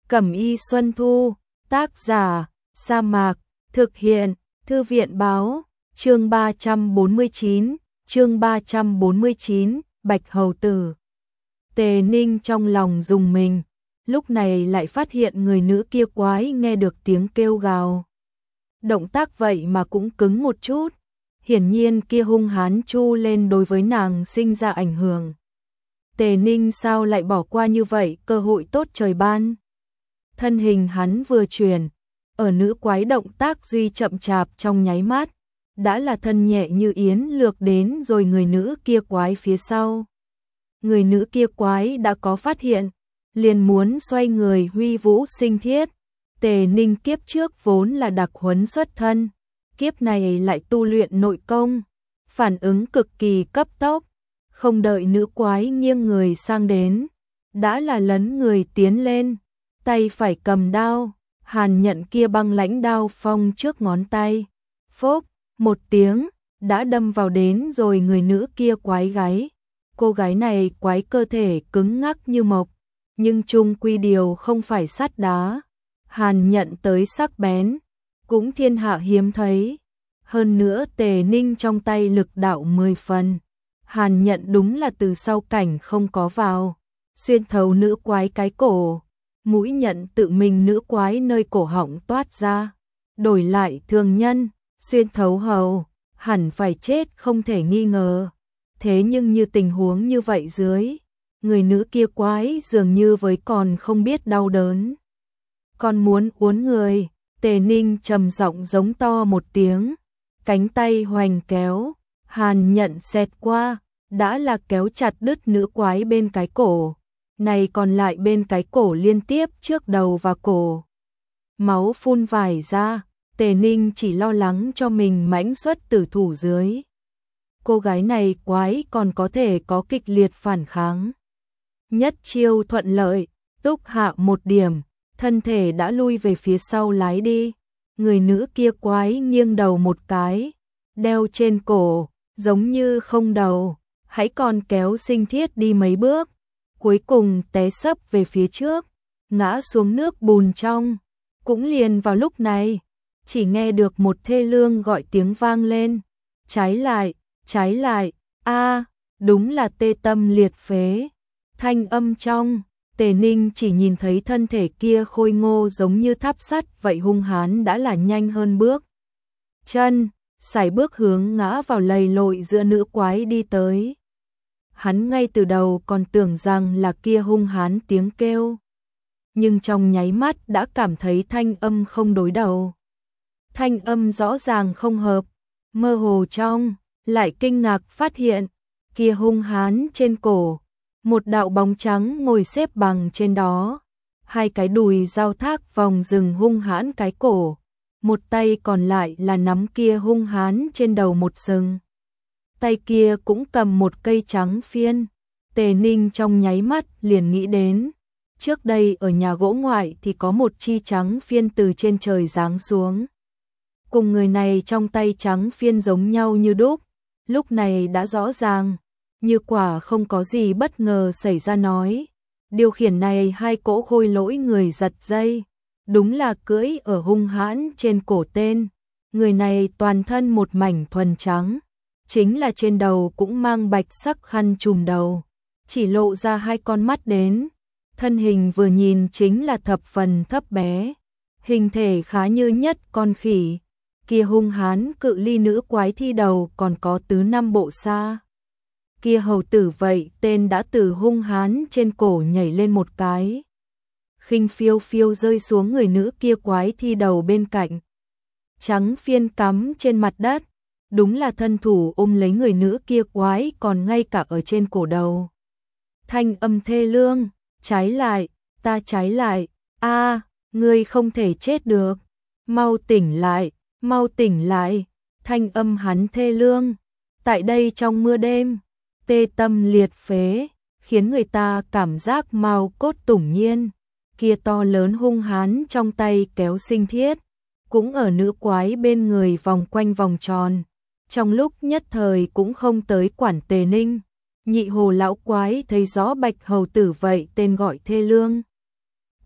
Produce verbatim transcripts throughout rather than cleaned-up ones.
Cẩm y Xuân Thu, tác giả, Sa Mạc, thực hiện, Thư viện báo, chương ba trăm bốn mươi chín, chương ba trăm bốn mươi chín, Bạch Hầu Tử. Tề Ninh trong lòng rùng mình, lúc này lại phát hiện người nữ kia quái nghe được tiếng kêu gào. Động tác vậy mà cũng cứng một chút, hiển nhiên kia hung hán chu lên đối với nàng sinh ra ảnh hưởng. Tề Ninh sao lại bỏ qua như vậy cơ hội tốt trời ban. Thân hình hắn vừa chuyển, ở nữ quái động tác duy chậm chạp trong nháy mắt, đã là thân nhẹ như yến lược đến rồi người nữ kia quái phía sau. Người nữ kia quái đã có phát hiện, liền muốn xoay người huy vũ sinh thiết. Tề Ninh kiếp trước vốn là đặc huấn xuất thân, kiếp này lại tu luyện nội công, phản ứng cực kỳ cấp tốc, không đợi nữ quái nghiêng người sang đến, đã là lấn người tiến lên, tay phải cầm đao, hàn nhận kia băng lãnh đao phong trước ngón tay, phốc, một tiếng, đã đâm vào đến rồi người nữ kia quái gáy. Cô gái này quái cơ thể cứng ngắc như mộc, nhưng chung quy điều không phải sắt đá, hàn nhận tới sắc bén, cũng thiên hạ hiếm thấy. Hơn nữa Tề Ninh trong tay lực đạo mười phần, hàn nhận đúng là từ sau cảnh không có vào, xuyên thấu nữ quái cái cổ, mũi nhận tự mình nữ quái nơi cổ họng toát ra, đổi lại thường nhân, xuyên thấu hầu, hẳn phải chết không thể nghi ngờ. Thế nhưng như tình huống như vậy dưới, người nữ kia quái dường như với còn không biết đau đớn. Còn muốn uốn người, Tề Ninh trầm giọng giống to một tiếng, cánh tay hoành kéo, hàn nhận xẹt qua, đã là kéo chặt đứt nữ quái bên cái cổ, này còn lại bên cái cổ liên tiếp trước đầu và cổ. Máu phun vải ra, Tề Ninh chỉ lo lắng cho mình mãnh xuất tử thủ dưới. Cô gái này quái còn có thể có kịch liệt phản kháng. Nhất chiêu thuận lợi, túc hạ một điểm, thân thể đã lui về phía sau lái đi. Người nữ kia quái nghiêng đầu một cái, đeo trên cổ, giống như không đầu, hãy còn kéo sinh thiết đi mấy bước, cuối cùng té sấp về phía trước, ngã xuống nước bùn trong. Cũng liền vào lúc này, chỉ nghe được một thê lương gọi tiếng vang lên, trái lại, trái lại, a, đúng là tê tâm liệt phế. Thanh âm trong, Tề Ninh chỉ nhìn thấy thân thể kia khôi ngô giống như tháp sắt vậy hung hán đã là nhanh hơn bước chân, sải bước hướng ngã vào lầy lội giữa nữ quái đi tới. Hắn ngay từ đầu còn tưởng rằng là kia hung hán tiếng kêu, nhưng trong nháy mắt đã cảm thấy thanh âm không đối đầu. Thanh âm rõ ràng không hợp, mơ hồ trong, lại kinh ngạc phát hiện, kia hung hán trên cổ, một đạo bóng trắng ngồi xếp bằng trên đó, hai cái đùi giao thác vòng rừng hung hãn cái cổ, một tay còn lại là nắm kia hung hán trên đầu một sừng. Tay kia cũng cầm một cây trắng phiên. Tề Ninh trong nháy mắt liền nghĩ đến, trước đây ở nhà gỗ ngoại thì có một chi trắng phiên từ trên trời giáng xuống. Cùng người này trong tay trắng phiên giống nhau như đúc, lúc này đã rõ ràng, như quả không có gì bất ngờ xảy ra nói. Điều khiển này hai cỗ khôi lỗi người giật dây, đúng là cưỡi ở hung hãn trên cổ tên. Người này toàn thân một mảnh thuần trắng, chính là trên đầu cũng mang bạch sắc khăn trùm đầu, chỉ lộ ra hai con mắt đến. Thân hình vừa nhìn chính là thập phần thấp bé, hình thể khá như nhất con khỉ. Kia hung hán cự ly nữ quái thi đầu còn có tứ năm bộ xa. Kia hầu tử vậy tên đã từ hung hán trên cổ nhảy lên một cái, khinh phiêu phiêu rơi xuống người nữ kia quái thi đầu bên cạnh. Trắng phiên cắm trên mặt đất, đúng là thân thủ ôm lấy người nữ kia quái còn ngay cả ở trên cổ đầu. Thanh âm thê lương, trái lại, ta trái lại, a, ngươi không thể chết được, mau tỉnh lại, mau tỉnh lại. Thanh âm hắn thê lương, tại đây trong mưa đêm, tê tâm liệt phế, khiến người ta cảm giác mao cốt tủng nhiên. Kia to lớn hung hán trong tay kéo sinh thiết, cũng ở nữ quái bên người vòng quanh vòng tròn, trong lúc nhất thời cũng không tới quản Tề Ninh. Nhị hồ lão quái thấy rõ Bạch Hầu Tử vậy tên gọi thê lương,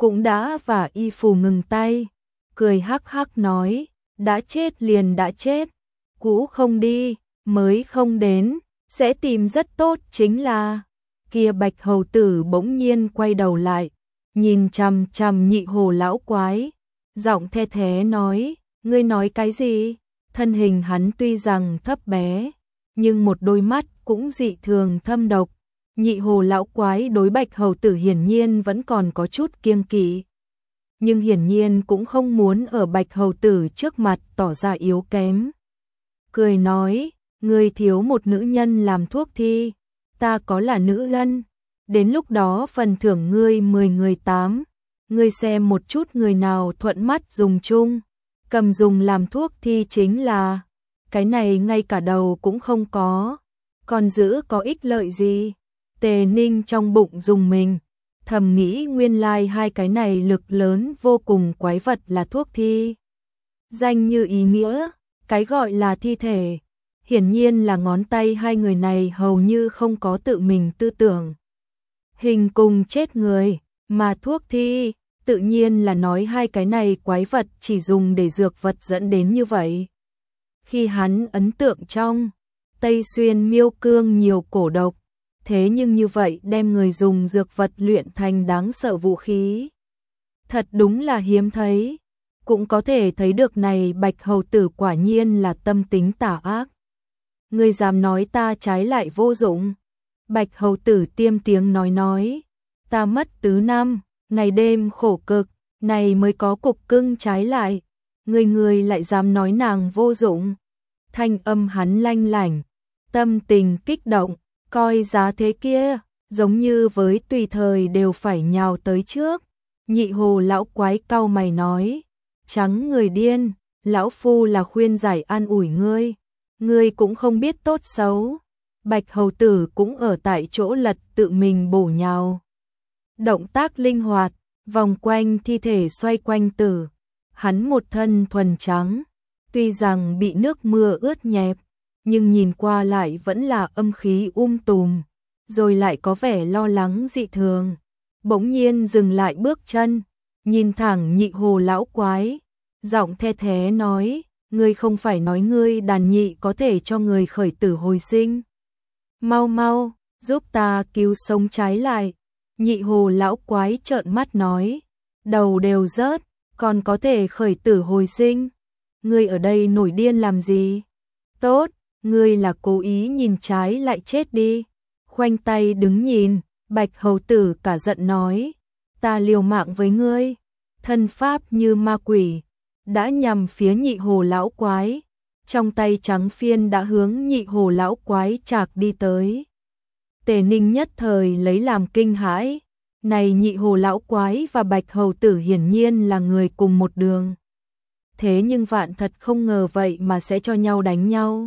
cũng đã và y phù ngừng tay, cười hắc hắc nói, đã chết liền đã chết, cũ không đi, mới không đến, sẽ tìm rất tốt chính là. Kia Bạch hầu tử bỗng nhiên quay đầu lại, nhìn chằm chằm Nhị Hồ lão quái, giọng the thế nói, ngươi nói cái gì? Thân hình hắn tuy rằng thấp bé, nhưng một đôi mắt cũng dị thường thâm độc. Nhị Hồ lão quái đối Bạch hầu tử hiển nhiên vẫn còn có chút kiêng kỵ, nhưng hiển nhiên cũng không muốn ở Bạch hầu tử trước mặt tỏ ra yếu kém. Cười nói, ngươi thiếu một nữ nhân làm thuốc thi, ta có là nữ nhân, đến lúc đó phần thưởng ngươi mười người tám, ngươi xem một chút người nào thuận mắt dùng chung, cầm dùng làm thuốc thi chính là, cái này ngay cả đầu cũng không có, còn giữ có ích lợi gì? Tề Ninh trong bụng dùng mình, thầm nghĩ nguyên lai hai cái này lực lớn vô cùng quái vật là thuốc thi. Danh như ý nghĩa, cái gọi là thi thể, hiển nhiên là ngón tay hai người này hầu như không có tự mình tư tưởng. Hình cùng chết người, mà thuốc thi, tự nhiên là nói hai cái này quái vật chỉ dùng để dược vật dẫn đến như vậy. Khi hắn ấn tượng trong, Tây Xuyên miêu cương nhiều cổ độc, thế nhưng như vậy đem người dùng dược vật luyện thành đáng sợ vũ khí. Thật đúng là hiếm thấy, cũng có thể thấy được này Bạch hầu tử quả nhiên là tâm tính tà ác. Ngươi dám nói ta trái lại vô dụng? Bạch hầu tử tiêm tiếng nói nói, ta mất tứ năm, ngày đêm khổ cực, này mới có cục cưng trái lại, người người lại dám nói nàng vô dụng. Thanh âm hắn lanh lảnh, tâm tình kích động, coi giá thế kia, giống như với tùy thời đều phải nhào tới trước. Nhị Hồ lão quái cau mày nói, trắng người điên, lão phu là khuyên giải an ủi ngươi, ngươi cũng không biết tốt xấu. Bạch hầu tử cũng ở tại chỗ lật tự mình bổ nhào. Động tác linh hoạt, vòng quanh thi thể xoay quanh tử. Hắn một thân thuần trắng, tuy rằng bị nước mưa ướt nhẹp, nhưng nhìn qua lại vẫn là âm khí um tùm, rồi lại có vẻ lo lắng dị thường. Bỗng nhiên dừng lại bước chân, nhìn thẳng Nhị Hồ lão quái, giọng the thế nói, ngươi không phải nói ngươi đàn nhị có thể cho người khởi tử hồi sinh. Mau mau, giúp ta cứu sống trái lại. Nhị Hồ lão quái trợn mắt nói, đầu đều rớt, còn có thể khởi tử hồi sinh. Ngươi ở đây nổi điên làm gì? Tốt, ngươi là cố ý nhìn trái lại chết đi. Khoanh tay đứng nhìn, Bạch hầu tử cả giận nói, ta liều mạng với ngươi. Thân pháp như ma quỷ, đã nhằm phía Nhị Hồ lão quái. Trong tay trắng phiên đã hướng Nhị Hồ lão quái chạc đi tới. Tề Ninh nhất thời lấy làm kinh hãi, này Nhị Hồ lão quái và Bạch hầu tử hiển nhiên là người cùng một đường. Thế nhưng vạn thật không ngờ vậy mà sẽ cho nhau đánh nhau.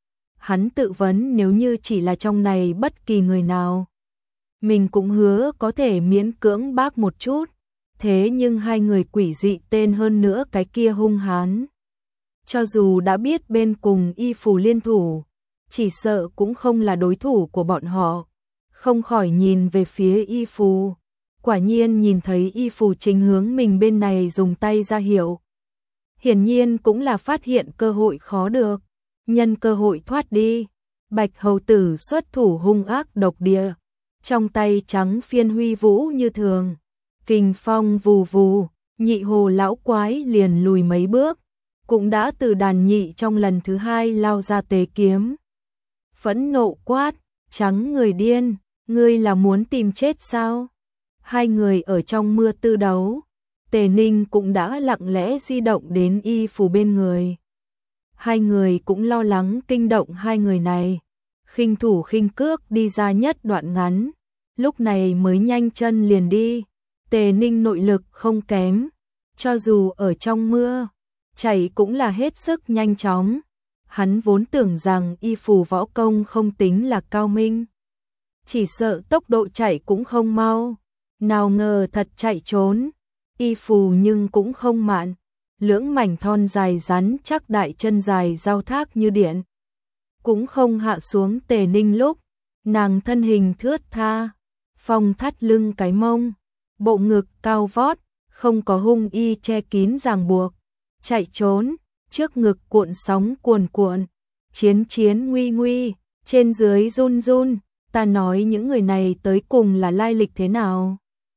Hắn tự vấn nếu như chỉ là trong này bất kỳ người nào, mình cũng hứa có thể miễn cưỡng bác một chút. Thế nhưng hai người quỷ dị tên hơn nữa cái kia hung hán, cho dù đã biết bên cùng y phù liên thủ, chỉ sợ cũng không là đối thủ của bọn họ. Không khỏi nhìn về phía y phù, quả nhiên nhìn thấy y phù chính hướng mình bên này dùng tay ra hiệu. Hiển nhiên cũng là phát hiện cơ hội khó được, nhân cơ hội thoát đi. Bạch hầu tử xuất thủ hung ác độc địa, trong tay trắng phiên huy vũ như thường, kình phong vù vù. Nhị Hồ lão quái liền lùi mấy bước, cũng đã từ đàn nhị trong lần thứ hai lao ra tế kiếm. Phẫn nộ quát, trắng người điên, ngươi là muốn tìm chết sao? Hai người ở trong mưa tư đấu, Tề Ninh cũng đã lặng lẽ di động đến y phù bên người. Hai người cũng lo lắng kinh động hai người này, khinh thủ khinh cước đi ra nhất đoạn ngắn, lúc này mới nhanh chân liền đi. Tề Ninh nội lực không kém, cho dù ở trong mưa, chạy cũng là hết sức nhanh chóng. Hắn vốn tưởng rằng y phù võ công không tính là cao minh, chỉ sợ tốc độ chạy cũng không mau, nào ngờ thật chạy trốn. Y phù nhưng cũng không mạn, lưỡng mảnh thon dài rắn chắc đại chân dài giao thác như điện, cũng không hạ xuống Tề Ninh lúc. Nàng thân hình thướt tha, phong thắt lưng cái mông, bộ ngực cao vót, không có hung y che kín ràng buộc, chạy trốn, trước ngực cuộn sóng cuồn cuộn, chiến chiến nguy nguy, trên dưới run run, ta nói những người này tới cùng là lai lịch thế nào?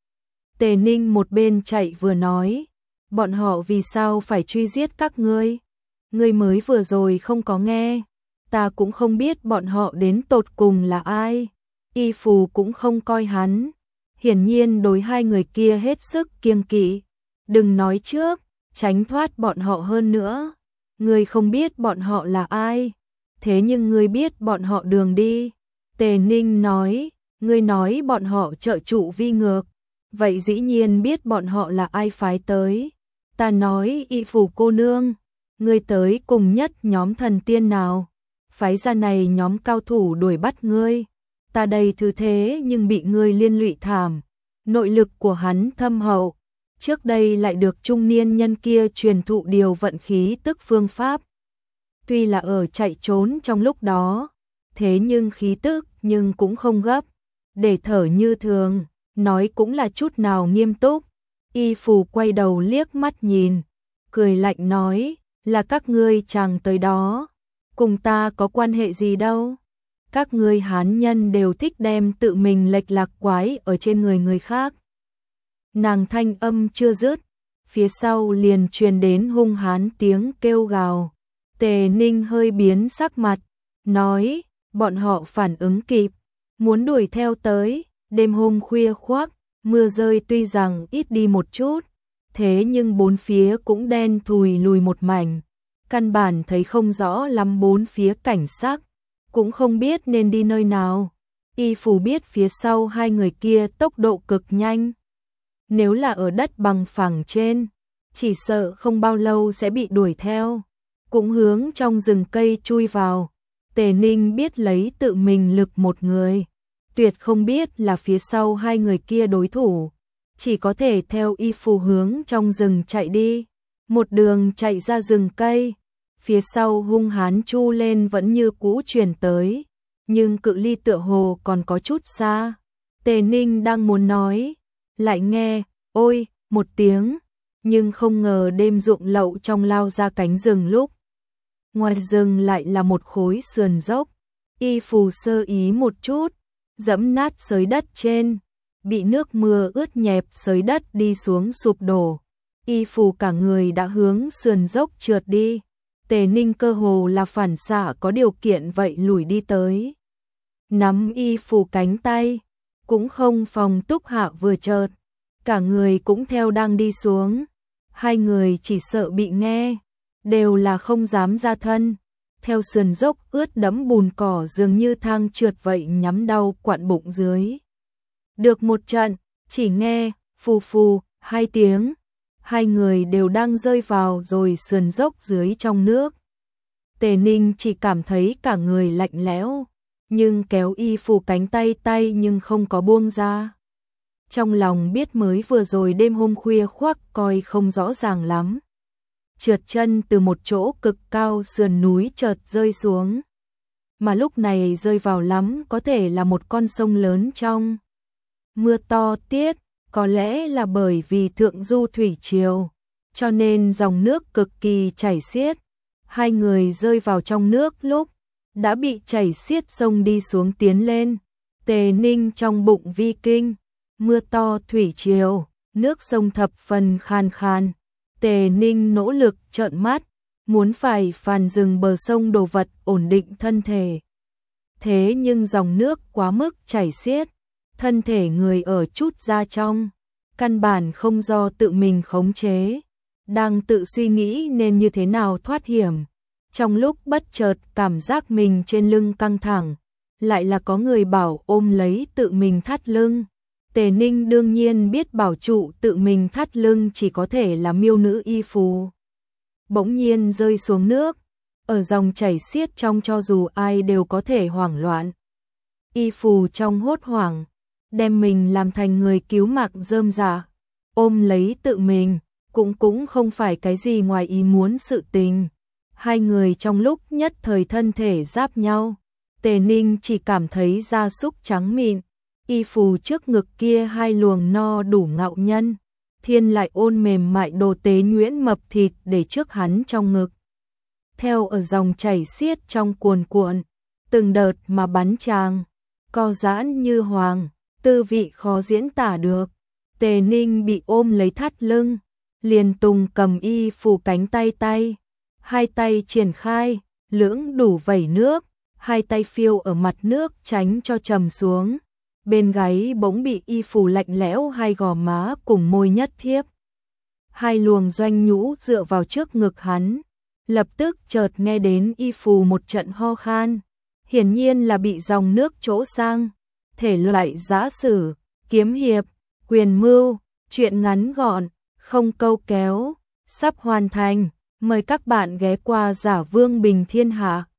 Tề Ninh một bên chạy vừa nói, bọn họ vì sao phải truy giết các ngươi? Ngươi mới vừa rồi không có nghe, ta cũng không biết bọn họ đến tột cùng là ai. Y Phù cũng không coi hắn, hiển nhiên đối hai người kia hết sức kiêng kỵ. Đừng nói trước, tránh thoát bọn họ hơn nữa. Ngươi không biết bọn họ là ai, thế nhưng ngươi biết bọn họ đường đi. Tề Ninh nói, ngươi nói bọn họ trợ trụ vi ngược, vậy dĩ nhiên biết bọn họ là ai phái tới. Ta nói Y Phù cô nương, ngươi tới cùng nhất nhóm thần tiên nào? Phái ra này nhóm cao thủ đuổi bắt ngươi. Ta đây thứ thế nhưng bị ngươi liên lụy thảm. Nội lực của hắn thâm hậu, trước đây lại được trung niên nhân kia truyền thụ điều vận khí tức phương pháp. Tuy là ở chạy trốn trong lúc đó, thế nhưng khí tức nhưng cũng không gấp, để thở như thường, nói cũng là chút nào nghiêm túc. Y Phù quay đầu liếc mắt nhìn, cười lạnh nói, là các ngươi chàng tới đó, cùng ta có quan hệ gì đâu. Các ngươi hán nhân đều thích đem tự mình lệch lạc quái ở trên người người khác. Nàng thanh âm chưa dứt, phía sau liền truyền đến hung hán tiếng kêu gào. Tề Ninh hơi biến sắc mặt, nói, bọn họ phản ứng kịp, muốn đuổi theo tới. Đêm hôm khuya khoác, mưa rơi tuy rằng ít đi một chút, thế nhưng bốn phía cũng đen thùi lùi một mảnh, căn bản thấy không rõ lắm bốn phía cảnh sắc, cũng không biết nên đi nơi nào. Y Phù biết phía sau hai người kia tốc độ cực nhanh, nếu là ở đất bằng phẳng trên, chỉ sợ không bao lâu sẽ bị đuổi theo, cũng hướng trong rừng cây chui vào. Tề Ninh biết lấy tự mình lực một người, tuyệt không biết là phía sau hai người kia đối thủ, chỉ có thể theo Y Phù hướng trong rừng chạy đi. Một đường chạy ra rừng cây, phía sau hung hán chu lên vẫn như cũ truyền tới, nhưng cự ly tựa hồ còn có chút xa. Tề Ninh đang muốn nói, lại nghe, ôi, một tiếng, nhưng không ngờ đêm ruộng lậu trong lao ra cánh rừng lúc. Ngoài rừng lại là một khối sườn dốc, Y Phù sơ ý một chút, dẫm nát xới đất trên, bị nước mưa ướt nhẹp xới đất đi xuống sụp đổ. Y Phù cả người đã hướng sườn dốc trượt đi. Tề Ninh cơ hồ là phản xạ có điều kiện vậy lùi đi tới, nắm Y Phù cánh tay, cũng không phòng túc hạ vừa chợt, cả người cũng theo đang đi xuống. Hai người chỉ sợ bị nghe, đều là không dám ra thân, theo sườn dốc ướt đẫm bùn cỏ dường như thang trượt vậy nhắm đau quặn bụng dưới. Được một trận, chỉ nghe phù phù hai tiếng, hai người đều đang rơi vào rồi sườn dốc dưới trong nước. Tề Ninh chỉ cảm thấy cả người lạnh lẽo, nhưng kéo Y Phù cánh tay tay nhưng không có buông ra. Trong lòng biết mới vừa rồi đêm hôm khuya khoác coi không rõ ràng lắm. Trượt chân từ một chỗ cực cao sườn núi chợt rơi xuống. Mà lúc này rơi vào lắm có thể là một con sông lớn trong mưa to tiết, có lẽ là bởi vì thượng du thủy triều, cho nên dòng nước cực kỳ chảy xiết. Hai người rơi vào trong nước lúc đã bị chảy xiết sông đi xuống tiến lên. Tề Ninh trong bụng vi kinh, mưa to thủy triều, nước sông thập phần khan khan. Tề Ninh nỗ lực trợn mắt, muốn phải phàn dừng bờ sông đồ vật ổn định thân thể. Thế nhưng dòng nước quá mức chảy xiết, thân thể người ở chút ra trong, căn bản không do tự mình khống chế, đang tự suy nghĩ nên như thế nào thoát hiểm. Trong lúc bất chợt cảm giác mình trên lưng căng thẳng, lại là có người bảo ôm lấy tự mình thắt lưng. Tề Ninh đương nhiên biết bảo trụ tự mình thắt lưng chỉ có thể là miêu nữ Y Phù. Bỗng nhiên rơi xuống nước, ở dòng chảy xiết trong cho dù ai đều có thể hoảng loạn. Y Phù trong hốt hoảng, đem mình làm thành người cứu mạng rơm rạ, ôm lấy tự mình, cũng cũng không phải cái gì ngoài ý muốn sự tình. Hai người trong lúc nhất thời thân thể giáp nhau, Tề Ninh chỉ cảm thấy da súc trắng mịn, Y Phù trước ngực kia hai luồng no đủ ngạo nhân, Thiên lại ôn mềm mại đồ tế nhuyễn mập thịt để trước hắn trong ngực. Theo ở dòng chảy xiết trong cuồn cuộn, từng đợt mà bắn tràng, co giãn như hoàng, tư vị khó diễn tả được. Tề Ninh bị ôm lấy thắt lưng, liền tùng cầm y phủ cánh tay tay, hai tay triển khai, lưỡng đủ vẩy nước, hai tay phiêu ở mặt nước tránh cho trầm xuống. Bên gáy bỗng bị y phủ lạnh lẽo hai gò má cùng môi nhất thiếp. Hai luồng doanh nhũ dựa vào trước ngực hắn, lập tức chợt nghe đến y phù một trận ho khan, hiển nhiên là bị dòng nước chỗ sang. Thể loại giã sử, kiếm hiệp, quyền mưu, truyện ngắn gọn, không câu kéo, sắp hoàn thành. Mời các bạn ghé qua Giả Vương Bình Thiên Hạ.